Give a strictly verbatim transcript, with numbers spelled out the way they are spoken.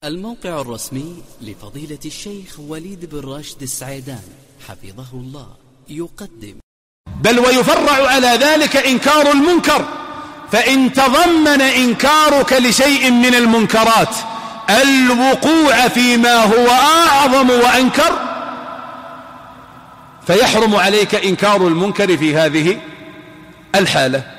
الموقع الرسمي لفضيلة الشيخ وليد بن راشد السعيدان حفظه الله يقدم. بل ويفرع على ذلك إنكار المنكر، فإن تضمن إنكارك لشيء من المنكرات الوقوع فيما هو أعظم وأنكر فيحرم عليك إنكار المنكر في هذه الحالة.